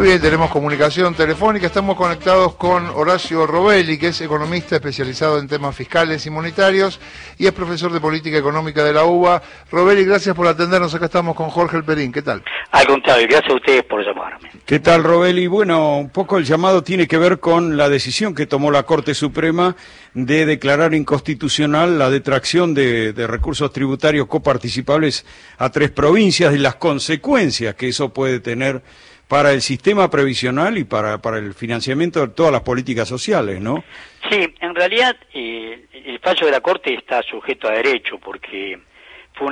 Muy bien, tenemos comunicación telefónica, estamos conectados con Horacio Robelli, que es economista especializado en temas fiscales y monetarios y es profesor de política económica de la UBA. Robelli, gracias por atendernos, acá estamos con Jorge Elperín, ¿qué tal? Al contrario, gracias a ustedes por llamarme. ¿Qué tal, Robelli? Bueno, un poco el llamado tiene que ver con la decisión que tomó la Corte Suprema de declarar inconstitucional la detracción de recursos tributarios coparticipables a 3 provincias y las consecuencias que eso puede tener para el sistema previsional y para el financiamiento de todas las políticas sociales, ¿no? Sí, en realidad el fallo de la Corte está sujeto a derecho porque fue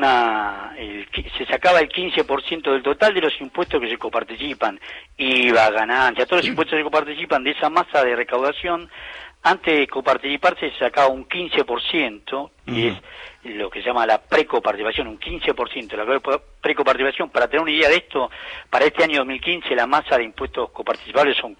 se sacaba el 15% del total de los impuestos que se coparticipan, IVA, ganancia, todos los impuestos que se coparticipan de esa masa de recaudación. Antes de coparticiparse se sacaba un 15%, que es lo que se llama la precoparticipación, un 15%. La precoparticipación, para tener una idea de esto, para este año 2015 la masa de impuestos coparticipables son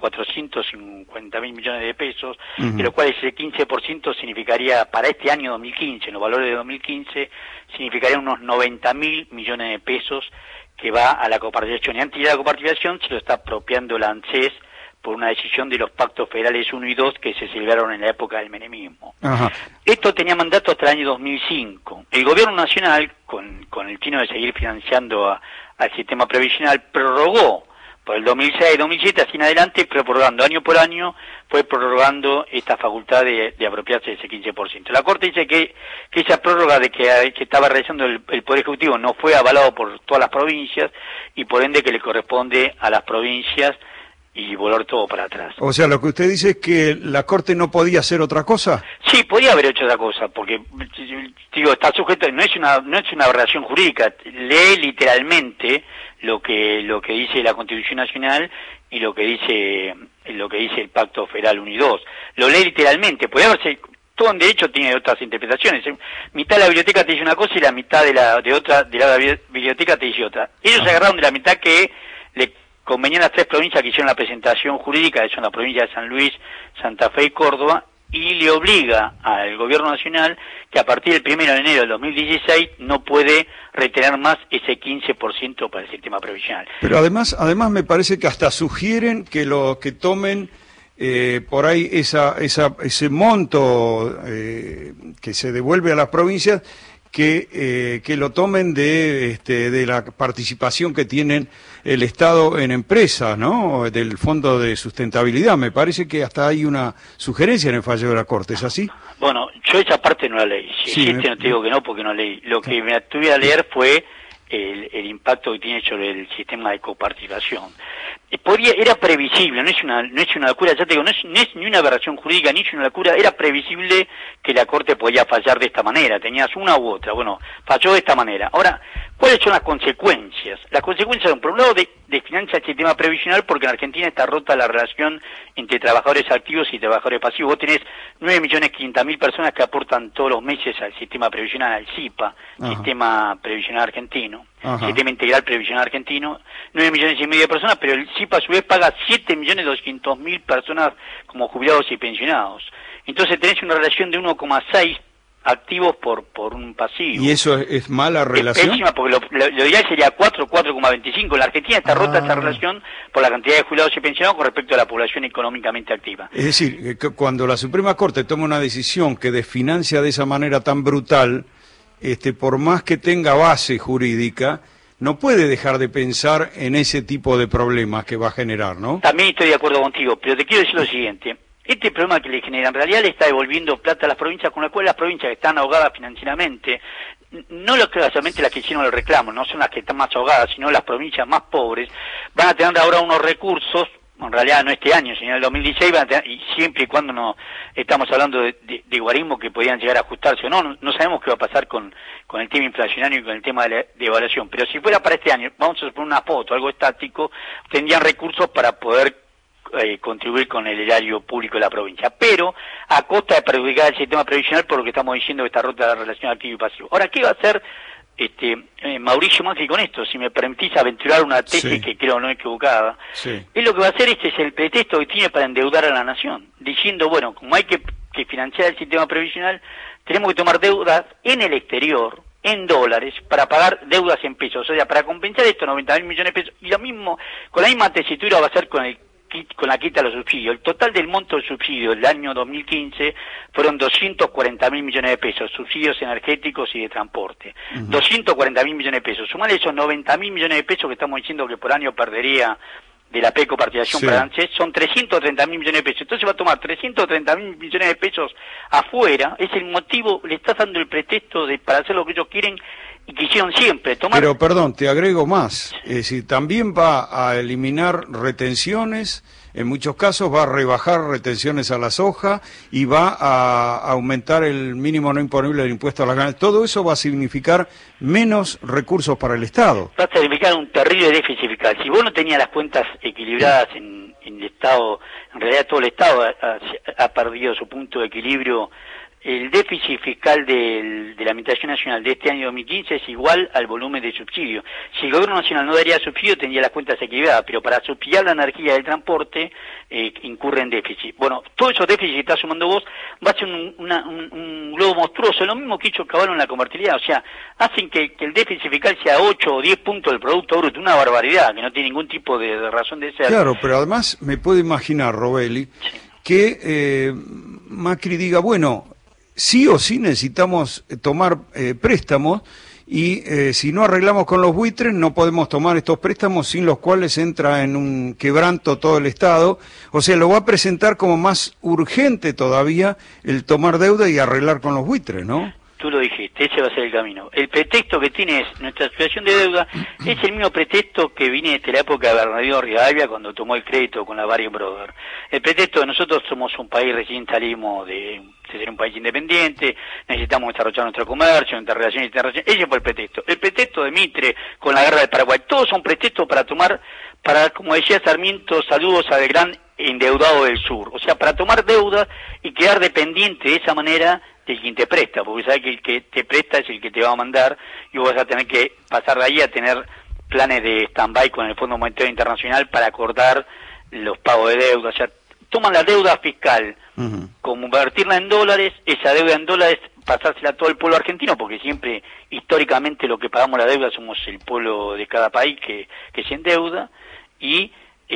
450.000 millones de pesos, de lo cual ese 15% significaría, para este año 2015, en los valores de 2015, significaría unos 90.000 millones de pesos que va a la coparticipación. Y antes de la coparticipación se lo está apropiando la ANSES, por una decisión de los pactos federales 1 y 2 que se celebraron en la época del menemismo. Ajá. Esto tenía mandato hasta el año 2005. El gobierno nacional, con el tino de seguir financiando al sistema previsional, prorrogó por el 2006, 2007, así en adelante, pero prorrogando año por año, fue prorrogando esta facultad de apropiarse de ese 15%. La Corte dice que esa prórroga de que estaba realizando el Poder Ejecutivo no fue avalado por todas las provincias y por ende que le corresponde a las provincias y volver todo para atrás. O sea, lo que usted dice es que la Corte no podía hacer otra cosa. Sí, podía haber hecho otra cosa, porque digo, está sujeto, no es una aberración jurídica, lee literalmente lo que dice la Constitución Nacional y lo que dice el Pacto Federal 1 y 2. Lo lee literalmente, puede haberse. Todo en derecho tiene otras interpretaciones. Mitad de la biblioteca te dice una cosa y la mitad de la biblioteca te dice otra. Ellos se agarraron de la mitad que le convenían las 3 provincias que hicieron la presentación jurídica, que son la provincia de San Luis, Santa Fe y Córdoba, y le obliga al gobierno nacional que a partir del 1 de enero del 2016 no puede retener más ese 15% para el sistema previsional. Pero además me parece que hasta sugieren que tomen por ahí ese monto que se devuelve a las provincias, que lo tomen de la participación que tienen el Estado en empresas, ¿no? Del Fondo de Sustentabilidad. Me parece que hasta hay una sugerencia en el fallo de la Corte, ¿es así? Bueno, yo esa parte no la leí. Si no te digo que no, porque no leí. Lo que me tuve a leer fue el impacto que tiene sobre el sistema de coparticipación. Era previsible, no es una locura, ya te digo, no es ni una aberración jurídica, ni es una locura, era previsible que la Corte podía fallar de esta manera, tenías una u otra, bueno, falló de esta manera. Ahora, ¿cuáles son las consecuencias? Las consecuencias son, por un lado, desfinancia el sistema previsional, porque en Argentina está rota la relación entre trabajadores activos y trabajadores pasivos. Vos tenés 9.500.000 personas que aportan todos los meses al sistema previsional, al SIPA, Sistema Previsional Argentino. Sistema Integral Previsional Argentino, 9,5 millones de personas, pero el SIPA a su vez paga 7.200.000 personas como jubilados y pensionados. Entonces tenés una relación de 1,6 activos por un pasivo. ¿Y eso es mala relación? Es pésima, porque lo ideal sería 4,25. En la Argentina está rota esta relación por la cantidad de jubilados y pensionados con respecto a la población económicamente activa. Es decir, que cuando la Suprema Corte toma una decisión que desfinancia de esa manera tan brutal, por más que tenga base jurídica, no puede dejar de pensar en ese tipo de problemas que va a generar, ¿no? También estoy de acuerdo contigo, pero te quiero decir lo siguiente. Este problema que le genera, en realidad le está devolviendo plata a las provincias, con la cual las provincias que están ahogadas financieramente, no solamente las que hicieron el reclamo, no son las que están más ahogadas, sino las provincias más pobres, van a tener ahora unos recursos, en realidad no este año, sino en el 2016, van a tener, y siempre y cuando no estamos hablando de guarismo que podían llegar a ajustarse o no sabemos qué va a pasar con el tema inflacionario y con el tema de evaluación, pero si fuera para este año, vamos a poner una foto, algo estático, tendrían recursos para poder contribuir con el erario público de la provincia, pero a costa de perjudicar el sistema previsional por lo que estamos diciendo que está rota la relación activo y pasivo. Ahora, ¿qué va a hacer Mauricio Macri con esto? Si me permitís aventurar una tesis que creo no equivocada, es lo que va a hacer, es el pretexto que tiene para endeudar a la nación, diciendo, bueno, como hay que financiar el sistema previsional, tenemos que tomar deudas en el exterior, en dólares para pagar deudas en pesos, o sea, para compensar estos 90.000 millones de pesos, y lo mismo, con la misma tesitura va a ser con la quita de los subsidios. El total del monto del subsidio del año 2015 fueron 240.000 millones de pesos, subsidios energéticos y de transporte. 240.000 millones de pesos. Sumar esos 90.000 millones de pesos que estamos diciendo que por año perdería de la coparticipación para ANSES, son 330.000 millones de pesos. Entonces va a tomar 330.000 millones de pesos afuera, es el motivo, le estás dando el pretexto para hacer lo que ellos quieren y quisieron siempre. Pero perdón, te agrego más, es decir, también va a eliminar retenciones, en muchos casos va a rebajar retenciones a la soja y va a aumentar el mínimo no imponible del impuesto a las ganancias. Todo eso va a significar menos recursos para el Estado. Va a significar un terrible déficit fiscal. Si vos no tenías las cuentas equilibradas en el Estado, en realidad todo el Estado ha perdido su punto de equilibrio. El déficit fiscal de la Administración Nacional de este año 2015 es igual al volumen de subsidio. Si el Gobierno Nacional no daría subsidio, tendría las cuentas equilibradas, pero para subsidiar la energía del transporte incurre en déficit. Bueno, todos esos déficits que estás sumando vos va a ser un globo monstruoso, lo mismo que hizo Caballo en la convertibilidad, o sea, hacen que el déficit fiscal sea 8 o 10 puntos del Producto Bruto, una barbaridad, que no tiene ningún tipo de razón de ser. Claro, pero además me puedo imaginar, Robelli, que Macri diga, bueno, sí o sí necesitamos tomar préstamos y si no arreglamos con los buitres no podemos tomar estos préstamos sin los cuales entra en un quebranto todo el Estado. O sea, lo va a presentar como más urgente todavía el tomar deuda y arreglar con los buitres, ¿no? Tú lo dijiste, ese va a ser el camino. El pretexto que tiene nuestra situación de deuda es el mismo pretexto que viene desde la época de Bernardino Rivadavia cuando tomó el crédito con la Barrier Brothers. El pretexto de nosotros somos un país, recién salimos de ser un país independiente, necesitamos desarrollar nuestro comercio, nuestras relaciones internacionales. Ese fue el pretexto. El pretexto de Mitre con la guerra del Paraguay. Todos son pretextos para, como decía Sarmiento, saludos al gran endeudado del sur. O sea, para tomar deudas y quedar dependiente de esa manera de quien te presta, porque sabes que el que te presta es el que te va a mandar y vos vas a tener que pasar de ahí a tener planes de stand-by con el Fondo Monetario Internacional para acordar los pagos de deuda. O sea, toman la deuda fiscal, convertirla en dólares, esa deuda en dólares pasársela a todo el pueblo argentino, porque siempre, históricamente, lo que pagamos la deuda somos el pueblo de cada país que se endeuda, y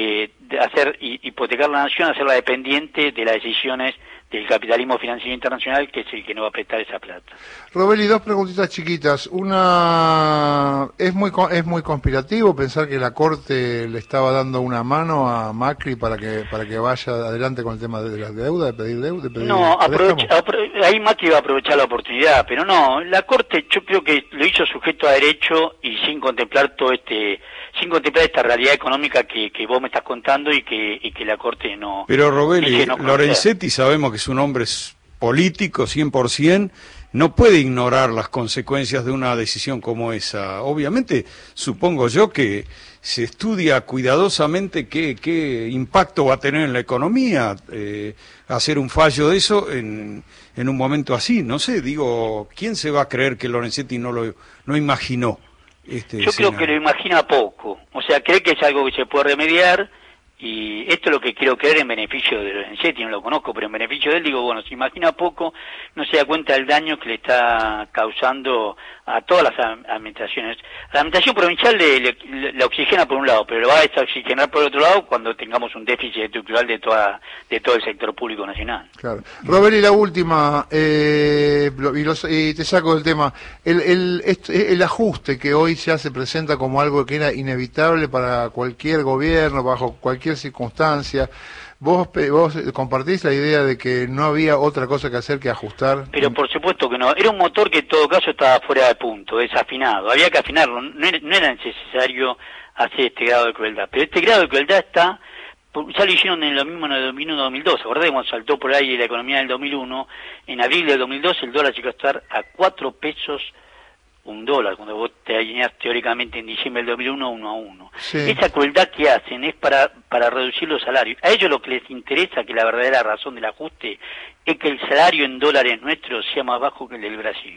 hipotecar la nación, hacerla dependiente de las decisiones del capitalismo financiero internacional, que es el que no va a prestar esa plata. Robelli, dos preguntitas chiquitas. Una, ¿es muy conspirativo pensar que la Corte le estaba dando una mano a Macri para que vaya adelante con el tema de la deuda, de pedir deuda? No, ahí Macri va a aprovechar la oportunidad, pero no, la Corte yo creo que lo hizo sujeto a derecho y sin contemplar esta realidad económica que vos me estás contando y que la Corte no... Pero Robelli, Lorenzetti sabemos que es un hombre político 100%, no puede ignorar las consecuencias de una decisión como esa. Obviamente, supongo yo que se estudia cuidadosamente qué impacto va a tener en la economía hacer un fallo de eso en un momento así. No sé, digo, ¿quién se va a creer que Lorenzetti no imaginó este Yo escenario? creo que lo imagina poco, o sea, cree que es algo que se puede remediar. Y esto es lo que quiero creer en beneficio de Lorenzetti, no lo conozco, pero en beneficio de él digo, bueno, se imagina poco, no se da cuenta del daño que le está causando a todas las administraciones. La administración provincial la oxigena por un lado, pero lo va a desoxigenar por otro lado cuando tengamos un déficit estructural de todo el sector público nacional. Claro. Robert, y la última, y te saco del tema, el ajuste que hoy se presenta como algo que era inevitable para cualquier gobierno, bajo cualquier circunstancia. ¿Vos compartís la idea de que no había otra cosa que hacer que ajustar? Pero por supuesto que no. Era un motor que en todo caso estaba fuera de punto, desafinado. Había que afinarlo. No era necesario hacer este grado de crueldad. Pero este grado de crueldad está... Ya lo hicieron en lo mismo en el 2001-2002. Acordemos, saltó por ahí la economía del 2001. En abril del 2002 el dólar llegó a estar a 4 pesos un dólar, cuando vos te alineás teóricamente en diciembre del 2001 1 a 1. Sí. Esa crueldad que hacen es para reducir los salarios. A ellos lo que les interesa, que la verdadera razón del ajuste, es que el salario en dólares nuestros sea más bajo que el del Brasil.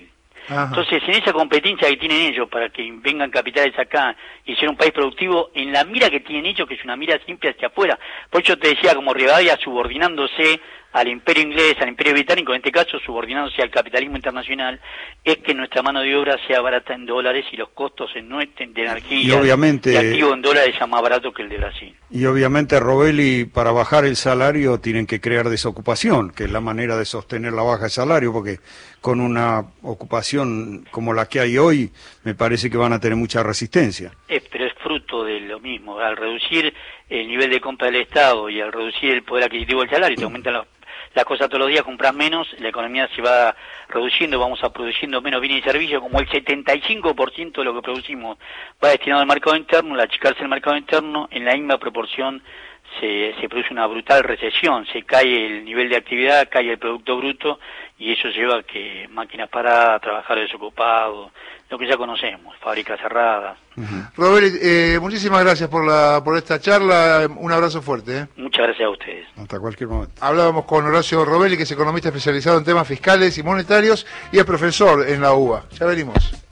Ajá. Entonces, en esa competencia que tienen ellos para que vengan capitales acá y ser un país productivo, en la mira que tienen ellos, que es una mira siempre hacia afuera, por eso te decía, como Rivadavia subordinándose al imperio inglés, al imperio británico, en este caso subordinándose al capitalismo internacional, es que nuestra mano de obra sea barata en dólares y los costos de energía y obviamente, de activo en dólares sea más barato que el de Brasil. Y obviamente, Robelli, para bajar el salario tienen que crear desocupación, que es la manera de sostener la baja de salario, porque con una ocupación como la que hay hoy, me parece que van a tener mucha resistencia. Pero es fruto de lo mismo. Al reducir el nivel de compra del Estado y al reducir el poder adquisitivo del salario, te aumentan las cosas todos los días, compras menos, la economía se va reduciendo, vamos a produciendo menos bienes y servicios, como el 75% de lo que producimos va destinado al mercado interno, al achicarse el mercado interno, en la misma proporción se produce una brutal recesión, se cae el nivel de actividad, cae el Producto Bruto, y eso lleva a que máquinas paradas, trabajadores desocupados, lo que ya conocemos, fábricas cerradas. Robelli, muchísimas gracias por esta charla, un abrazo fuerte. Muchas gracias a ustedes. Hasta cualquier momento. Hablábamos con Horacio Robelli, que es economista especializado en temas fiscales y monetarios y es profesor en la UBA. Ya venimos.